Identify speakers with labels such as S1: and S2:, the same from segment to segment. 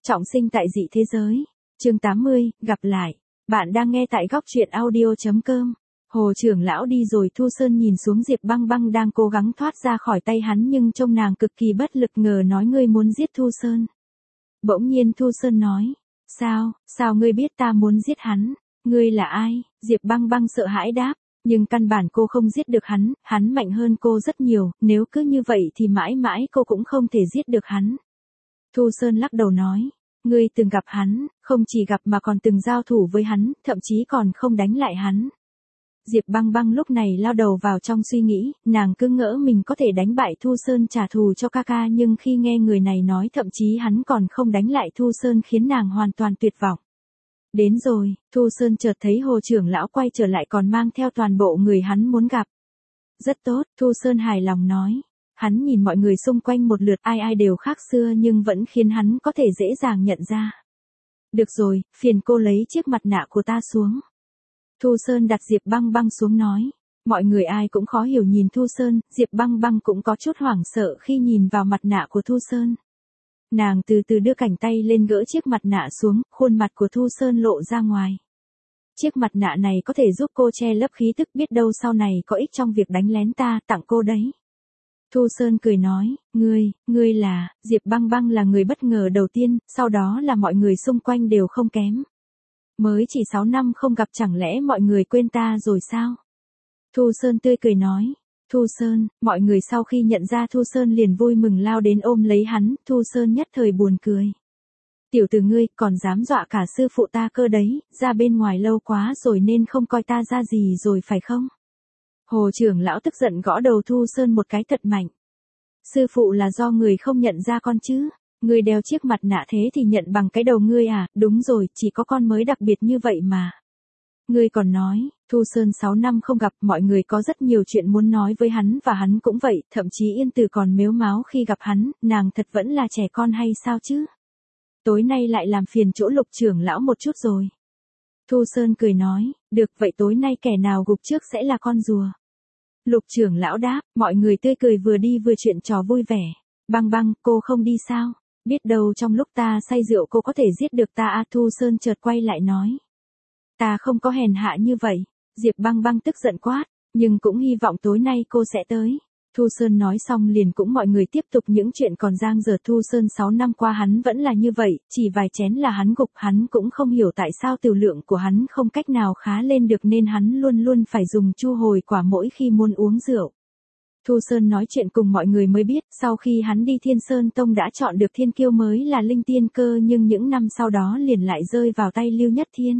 S1: Trọng sinh tại dị thế giới. Chương 80, gặp lại. Bạn đang nghe tại góc truyện audio.com. Hồ trưởng lão đi rồi. Thu Sơn nhìn xuống Diệp Băng Băng đang cố gắng thoát ra khỏi tay hắn nhưng trông nàng cực kỳ bất lực, ngờ nói ngươi muốn giết Thu Sơn. Bỗng nhiên Thu Sơn nói, sao ngươi biết ta muốn giết hắn? Ngươi là ai? Diệp Băng Băng sợ hãi đáp, nhưng căn bản cô không giết được hắn mạnh hơn cô rất nhiều, nếu cứ như vậy thì mãi mãi cô cũng không thể giết được hắn. Thu Sơn lắc đầu nói, ngươi từng gặp hắn, không chỉ gặp mà còn từng giao thủ với hắn, thậm chí còn không đánh lại hắn. Diệp Băng Băng lúc này lao đầu vào trong suy nghĩ, nàng cứ ngỡ mình có thể đánh bại Thu Sơn trả thù cho ca, nhưng khi nghe người này nói thậm chí hắn còn không đánh lại Thu Sơn khiến nàng hoàn toàn tuyệt vọng. Đến rồi, Thu Sơn chợt thấy Hồ trưởng lão quay trở lại còn mang theo toàn bộ người hắn muốn gặp. Rất tốt, Thu Sơn hài lòng nói. Hắn nhìn mọi người xung quanh một lượt, ai đều khác xưa nhưng vẫn khiến hắn có thể dễ dàng nhận ra. Được rồi, phiền cô lấy chiếc mặt nạ của ta xuống. Thu Sơn đặt Diệp Băng Băng xuống nói. Mọi người ai cũng khó hiểu nhìn Thu Sơn, Diệp Băng Băng cũng có chút hoảng sợ khi nhìn vào mặt nạ của Thu Sơn. Nàng từ từ đưa cánh tay lên gỡ chiếc mặt nạ xuống, khuôn mặt của Thu Sơn lộ ra ngoài. Chiếc mặt nạ này có thể giúp cô che lấp khí tức, biết đâu sau này có ích trong việc đánh lén ta, tặng cô đấy. Thu Sơn cười nói, ngươi là, Diệp Băng Băng là người bất ngờ đầu tiên, sau đó là mọi người xung quanh đều không kém. Mới chỉ 6 năm không gặp chẳng lẽ mọi người quên ta rồi sao? Thu Sơn tươi cười nói, Thu Sơn, mọi người sau khi nhận ra Thu Sơn liền vui mừng lao đến ôm lấy hắn, Thu Sơn nhất thời buồn cười. Tiểu tử ngươi còn dám dọa cả sư phụ ta cơ đấy, ra bên ngoài lâu quá rồi nên không coi ta ra gì rồi phải không? Hồ trưởng lão tức giận gõ đầu Thu Sơn một cái thật mạnh. Sư phụ là do người không nhận ra con chứ? Người đeo chiếc mặt nạ thế thì nhận bằng cái đầu ngươi à? Đúng rồi, chỉ có con mới đặc biệt như vậy mà. Ngươi còn nói, Thu Sơn 6 năm không gặp, mọi người có rất nhiều chuyện muốn nói với hắn và hắn cũng vậy, thậm chí Yên Từ còn mếu máo khi gặp hắn, nàng thật vẫn là trẻ con hay sao chứ? Tối nay lại làm phiền chỗ Lục trưởng lão một chút rồi. Thu Sơn cười nói, được vậy tối nay kẻ nào gục trước sẽ là con rùa. Lục trưởng lão đáp, mọi người tươi cười vừa đi vừa chuyện trò vui vẻ. Băng Băng, cô không đi sao? Biết đâu trong lúc ta say rượu cô có thể giết được ta à? Thu Sơn chợt quay lại nói. Ta không có hèn hạ như vậy. Diệp Băng Băng tức giận quát, nhưng cũng hy vọng tối nay cô sẽ tới. Thu Sơn nói xong liền cũng mọi người tiếp tục những chuyện còn dang dở. Thu Sơn 6 năm qua hắn vẫn là như vậy, chỉ vài chén là hắn gục, hắn cũng không hiểu tại sao tiểu lượng của hắn không cách nào khá lên được nên hắn luôn luôn phải dùng chu hồi quả mỗi khi muốn uống rượu. Thu Sơn nói chuyện cùng mọi người mới biết, sau khi hắn đi Thiên Sơn Tông đã chọn được thiên kiêu mới là Linh Tiên Cơ nhưng những năm sau đó liền lại rơi vào tay Lưu Nhất Thiên.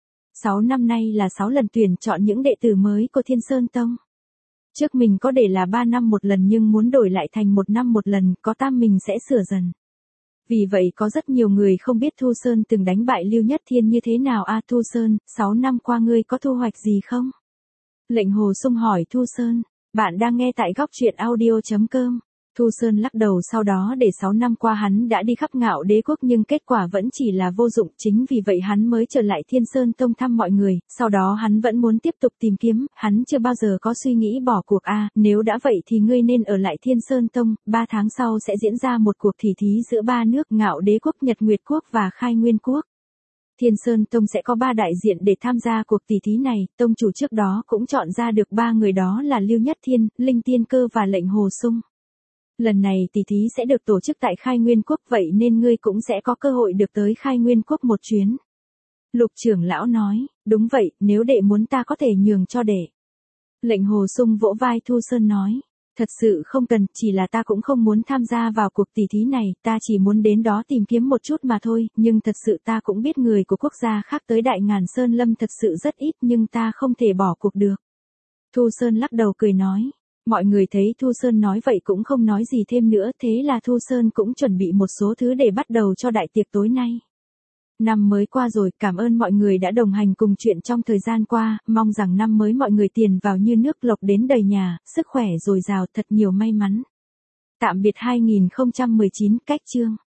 S1: 6 năm nay là 6 lần tuyển chọn những đệ tử mới của Thiên Sơn Tông. Trước mình có để là 3 năm một lần nhưng muốn đổi lại thành 1 năm một lần, có tam mình sẽ sửa dần. Vì vậy có rất nhiều người không biết Thu Sơn từng đánh bại Lưu Nhất Thiên như thế nào à? Thu Sơn, 6 năm qua ngươi có thu hoạch gì không? Lệnh Hồ Sung hỏi Thu Sơn. Bạn đang nghe tại góc truyện audio.com. Thu Sơn lắc đầu, sau đó để 6 năm qua hắn đã đi khắp Ngạo Đế quốc nhưng kết quả vẫn chỉ là vô dụng, chính vì vậy hắn mới trở lại Thiên Sơn Tông thăm mọi người, sau đó hắn vẫn muốn tiếp tục tìm kiếm, hắn chưa bao giờ có suy nghĩ bỏ cuộc à? Nếu đã vậy thì ngươi nên ở lại Thiên Sơn Tông, 3 tháng sau sẽ diễn ra một cuộc tỷ thí giữa 3 nước Ngạo Đế quốc, Nhật Nguyệt quốc và Khai Nguyên quốc. Thiên Sơn Tông sẽ có 3 đại diện để tham gia cuộc tỷ thí này, tông chủ trước đó cũng chọn ra được 3 người đó là Lưu Nhất Thiên, Linh Tiên Cơ và Lệnh Hồ Sung. Lần này tỷ thí sẽ được tổ chức tại Khai Nguyên quốc, vậy nên ngươi cũng sẽ có cơ hội được tới Khai Nguyên quốc một chuyến. Lục trưởng lão nói, đúng vậy, nếu đệ muốn ta có thể nhường cho đệ. Lệnh Hồ Sung vỗ vai Thu Sơn nói, thật sự không cần, chỉ là ta cũng không muốn tham gia vào cuộc tỷ thí này, ta chỉ muốn đến đó tìm kiếm một chút mà thôi, nhưng thật sự ta cũng biết người của quốc gia khác tới Đại Ngàn Sơn Lâm thật sự rất ít nhưng ta không thể bỏ cuộc được. Thu Sơn lắc đầu cười nói. Mọi người thấy Thu Sơn nói vậy cũng không nói gì thêm nữa, thế là Thu Sơn cũng chuẩn bị một số thứ để bắt đầu cho đại tiệc tối nay. Năm mới qua rồi, cảm ơn mọi người đã đồng hành cùng chuyện trong thời gian qua, mong rằng năm mới mọi người tiền vào như nước, lộc đến đầy nhà, sức khỏe dồi dào, thật nhiều may mắn. Tạm biệt 2019, cách chương.